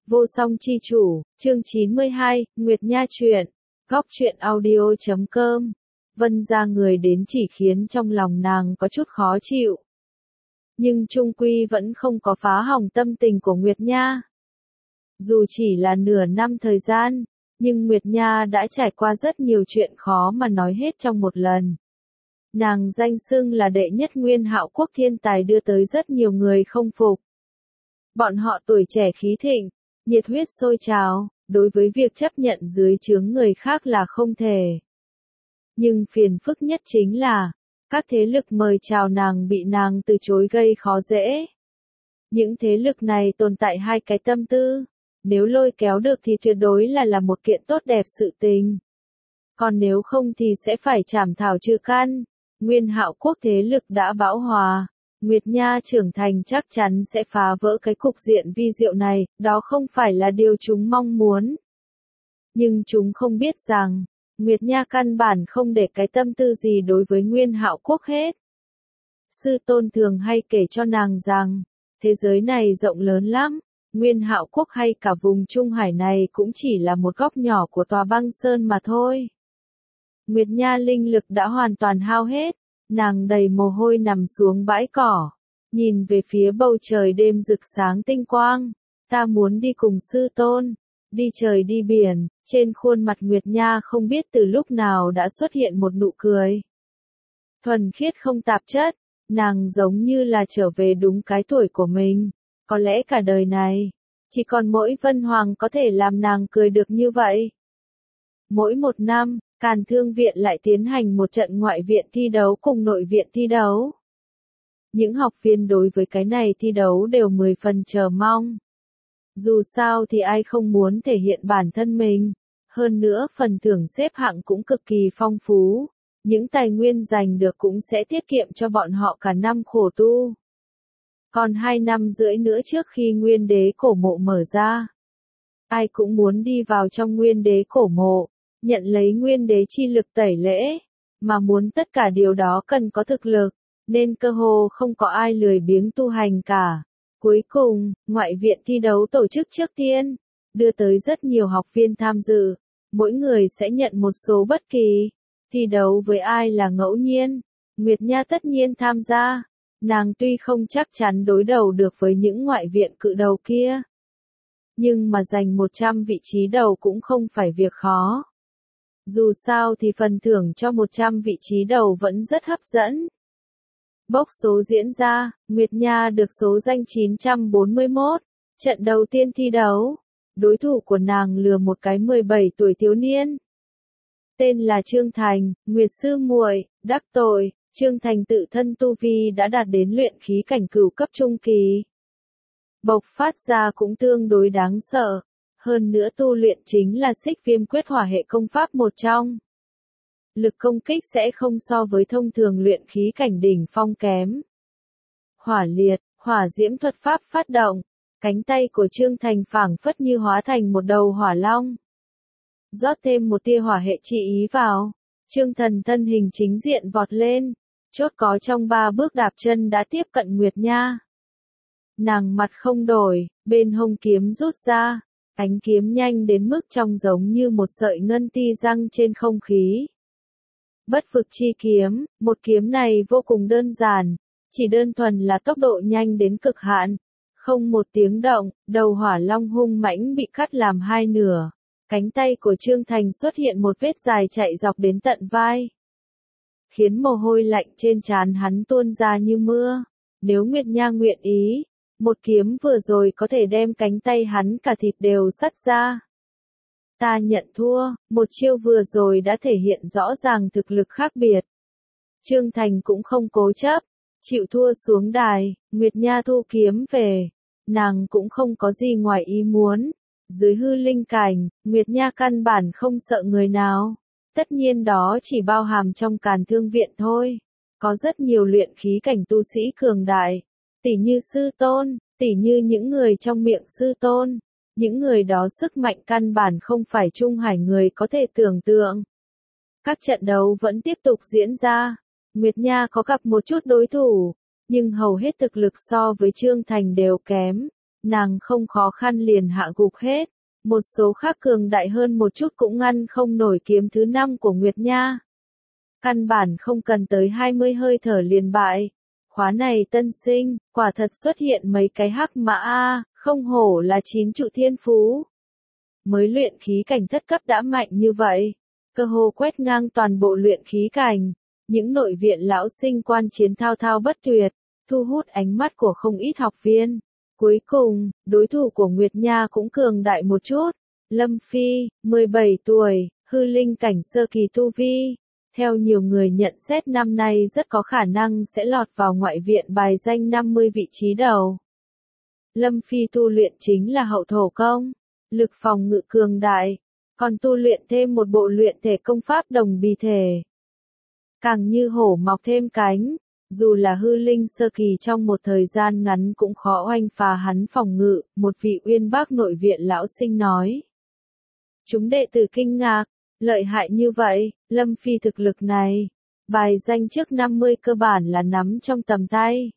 Vô song chi chủ, chương 92, Nguyệt Nha truyện, góc truyện audio.com. Vân gia người đến chỉ khiến trong lòng nàng có chút khó chịu. Nhưng chung quy vẫn không có phá hỏng tâm tình của Nguyệt Nha. Dù chỉ là nửa năm thời gian, nhưng Nguyệt Nha đã trải qua rất nhiều chuyện khó mà nói hết trong một lần. Nàng danh xưng là đệ nhất Nguyên Hạo Quốc thiên tài đưa tới rất nhiều người không phục. Bọn họ tuổi trẻ khí thịnh, nhiệt huyết sôi trào, đối với việc chấp nhận dưới trướng người khác là không thể. Nhưng phiền phức nhất chính là, các thế lực mời chào nàng bị nàng từ chối gây khó dễ. Những thế lực này tồn tại hai cái tâm tư, nếu lôi kéo được thì tuyệt đối là một kiện tốt đẹp sự tình. Còn nếu không thì sẽ phải trảm thảo trừ căn. Nguyên Hạo Quốc thế lực đã bão hòa. Nguyệt Nha trưởng thành chắc chắn sẽ phá vỡ cái cục diện vi diệu này, đó không phải là điều chúng mong muốn. Nhưng chúng không biết rằng, Nguyệt Nha căn bản không để cái tâm tư gì đối với Nguyên Hạo Quốc hết. Sư tôn thường hay kể cho nàng rằng, thế giới này rộng lớn lắm, Nguyên Hạo Quốc hay cả vùng Trung Hải này cũng chỉ là một góc nhỏ của tòa băng sơn mà thôi. Nguyệt Nha linh lực đã hoàn toàn hao hết. Nàng đầy mồ hôi nằm xuống bãi cỏ, nhìn về phía bầu trời đêm rực sáng tinh quang. Ta muốn đi cùng sư tôn, đi trời đi biển. Trên khuôn mặt Nguyệt Nha không biết từ lúc nào đã xuất hiện một nụ cười. Thuần khiết không tạp chất, nàng giống như là trở về đúng cái tuổi của mình. Có lẽ cả đời này, chỉ còn mỗi Vân Hoàng có thể làm nàng cười được như vậy. Mỗi một năm, Càn Thương Viện lại tiến hành một trận ngoại viện thi đấu cùng nội viện thi đấu. Những học viên đối với cái này thi đấu đều 10 phần chờ mong. Dù sao thì ai không muốn thể hiện bản thân mình. Hơn nữa phần thưởng xếp hạng cũng cực kỳ phong phú. Những tài nguyên giành được cũng sẽ tiết kiệm cho bọn họ cả năm khổ tu. Còn 2 năm rưỡi nữa trước khi Nguyên Đế cổ mộ mở ra, ai cũng muốn đi vào trong Nguyên Đế cổ mộ, nhận lấy Nguyên Đế chi lực tẩy lễ, mà muốn tất cả điều đó cần có thực lực, nên cơ hồ không có ai lười biếng tu hành cả. Cuối cùng, ngoại viện thi đấu tổ chức trước tiên, đưa tới rất nhiều học viên tham dự, mỗi người sẽ nhận một số bất kỳ. Thi đấu với ai là ngẫu nhiên, Nguyệt Nha tất nhiên tham gia, nàng tuy không chắc chắn đối đầu được với những ngoại viện cự đầu kia. Nhưng mà giành 100 vị trí đầu cũng không phải việc khó. Dù sao thì phần thưởng cho 100 vị trí đầu vẫn rất hấp dẫn. Bốc số diễn ra, Nguyệt Nha được số danh 941. Trận đầu tiên thi đấu, đối thủ của nàng lừa một cái 17 tuổi thiếu niên. Tên là Trương Thành, Nguyệt sư muội, đắc tội, Trương Thành tự thân tu vi đã đạt đến luyện khí cảnh cửu cấp trung kỳ. Bộc phát ra cũng tương đối đáng sợ. Hơn nữa tu luyện chính là Xích Viêm Quyết hỏa hệ công pháp một trong. Lực công kích sẽ không so với thông thường luyện khí cảnh đỉnh phong kém. Hỏa liệt, hỏa diễm thuật pháp phát động, cánh tay của Trương Thành phảng phất như hóa thành một đầu hỏa long. Rót thêm một tia hỏa hệ chi ý vào, Trương Thần thân hình chính diện vọt lên, chốt có trong 3 bước đạp chân đã tiếp cận Nguyệt Nha. Nàng mặt không đổi, bên hông kiếm rút ra. Ánh kiếm nhanh đến mức trông giống như một sợi ngân ti răng trên không khí. Bất vực chi kiếm, một kiếm này vô cùng đơn giản, chỉ đơn thuần là tốc độ nhanh đến cực hạn. Không một tiếng động, đầu hỏa long hung mãnh bị cắt làm 2 nửa. Cánh tay của Trương Thành xuất hiện một vết dài chạy dọc đến tận vai. Khiến mồ hôi lạnh trên trán hắn tuôn ra như mưa. Nếu Nguyệt Nha nguyện ý, một kiếm vừa rồi có thể đem cánh tay hắn cả thịt đều sắt ra. Ta nhận thua, một chiêu vừa rồi đã thể hiện rõ ràng thực lực khác biệt. Trương Thành cũng không cố chấp, chịu thua xuống đài, Nguyệt Nha thu kiếm về. Nàng cũng không có gì ngoài ý muốn. Dưới hư linh cảnh, Nguyệt Nha căn bản không sợ người nào. Tất nhiên đó chỉ bao hàm trong Càn Thương Viện thôi. Có rất nhiều luyện khí cảnh tu sĩ cường đại. Tỉ như sư tôn, tỉ như những người trong miệng sư tôn, những người đó sức mạnh căn bản không phải Trung Hải người có thể tưởng tượng. Các trận đấu vẫn tiếp tục diễn ra, Nguyệt Nha có gặp một chút đối thủ, nhưng hầu hết thực lực so với Trương Thành đều kém. nàng không khó khăn liền hạ gục hết. Một số khác cường đại hơn một chút cũng ngăn không nổi kiếm thứ 5 của Nguyệt Nha. Căn bản không cần tới 20 hơi thở liền bại. Khóa này tân sinh, quả thật xuất hiện mấy cái hắc mã a, không hổ là 9 trụ thiên phú. Mới luyện khí cảnh thất cấp đã mạnh như vậy, cơ hồ quét ngang toàn bộ luyện khí cảnh. Những nội viện lão sinh quan chiến thao thao bất tuyệt, thu hút ánh mắt của không ít học viên. Cuối cùng, đối thủ của Nguyệt Nha cũng cường đại một chút. Lâm Phi, 17 tuổi, hư linh cảnh sơ kỳ tu vi. Theo nhiều người nhận xét năm nay rất có khả năng sẽ lọt vào ngoại viện bài danh 50 vị trí đầu. Lâm Phi tu luyện chính là hậu thổ công, lực phòng ngự cường đại, còn tu luyện thêm một bộ luyện thể công pháp đồng bì thể. Càng như hổ mọc thêm cánh, dù là hư linh sơ kỳ trong một thời gian ngắn cũng khó oanh phá hắn phòng ngự, một vị uyên bác nội viện lão sinh nói. Chúng đệ tử kinh ngạc, lợi hại như vậy, Lâm Phi thực lực này, bài danh trước 50 cơ bản là nắm trong tầm tay.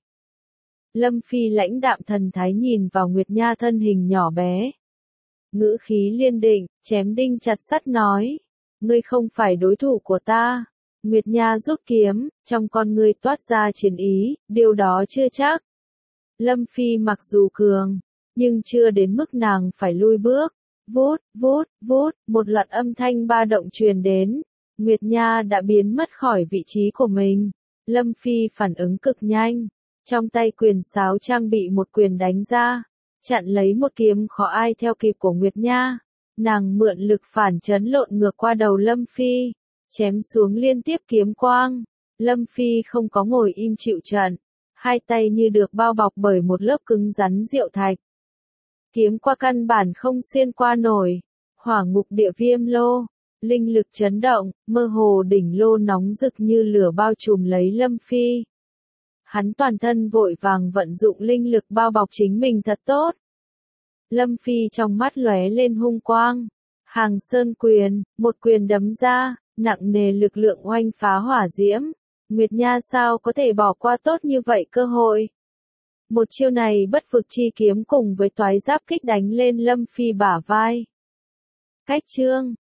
Lâm Phi lãnh đạm thần thái nhìn vào Nguyệt Nha thân hình nhỏ bé. Ngữ khí liên định, chém đinh chặt sắt nói, ngươi không phải đối thủ của ta. Nguyệt Nha rút kiếm, trong con ngươi toát ra chiến ý, điều đó chưa chắc. Lâm Phi mặc dù cường, nhưng chưa đến mức nàng phải lui bước. Vút, vút, vút, một loạt âm thanh ba động truyền đến. Nguyệt Nha đã biến mất khỏi vị trí của mình. Lâm Phi phản ứng cực nhanh. Trong tay quyền sáo trang bị một quyền đánh ra. Chặn lấy một kiếm khó ai theo kịp của Nguyệt Nha. Nàng mượn lực phản chấn lộn ngược qua đầu Lâm Phi. Chém xuống liên tiếp kiếm quang. Lâm Phi không có ngồi im chịu trận. Hai tay như được bao bọc bởi một lớp cứng rắn diệu thạch. Kiếm qua căn bản không xuyên qua nổi. Hỏa ngục địa viêm lô. Linh lực chấn động, mơ hồ đỉnh lô nóng rực như lửa bao trùm lấy Lâm Phi. Hắn toàn thân vội vàng vận dụng linh lực bao bọc chính mình thật tốt. Lâm Phi trong mắt lóe lên hung quang. Hàng sơn quyền, một quyền đấm ra, nặng nề lực lượng oanh phá hỏa diễm. Nguyệt Nha sao có thể bỏ qua tốt như vậy cơ hội. Một chiêu này bất vực chi kiếm cùng với toái giáp kích đánh lên Lâm Phi bả vai. Cách chương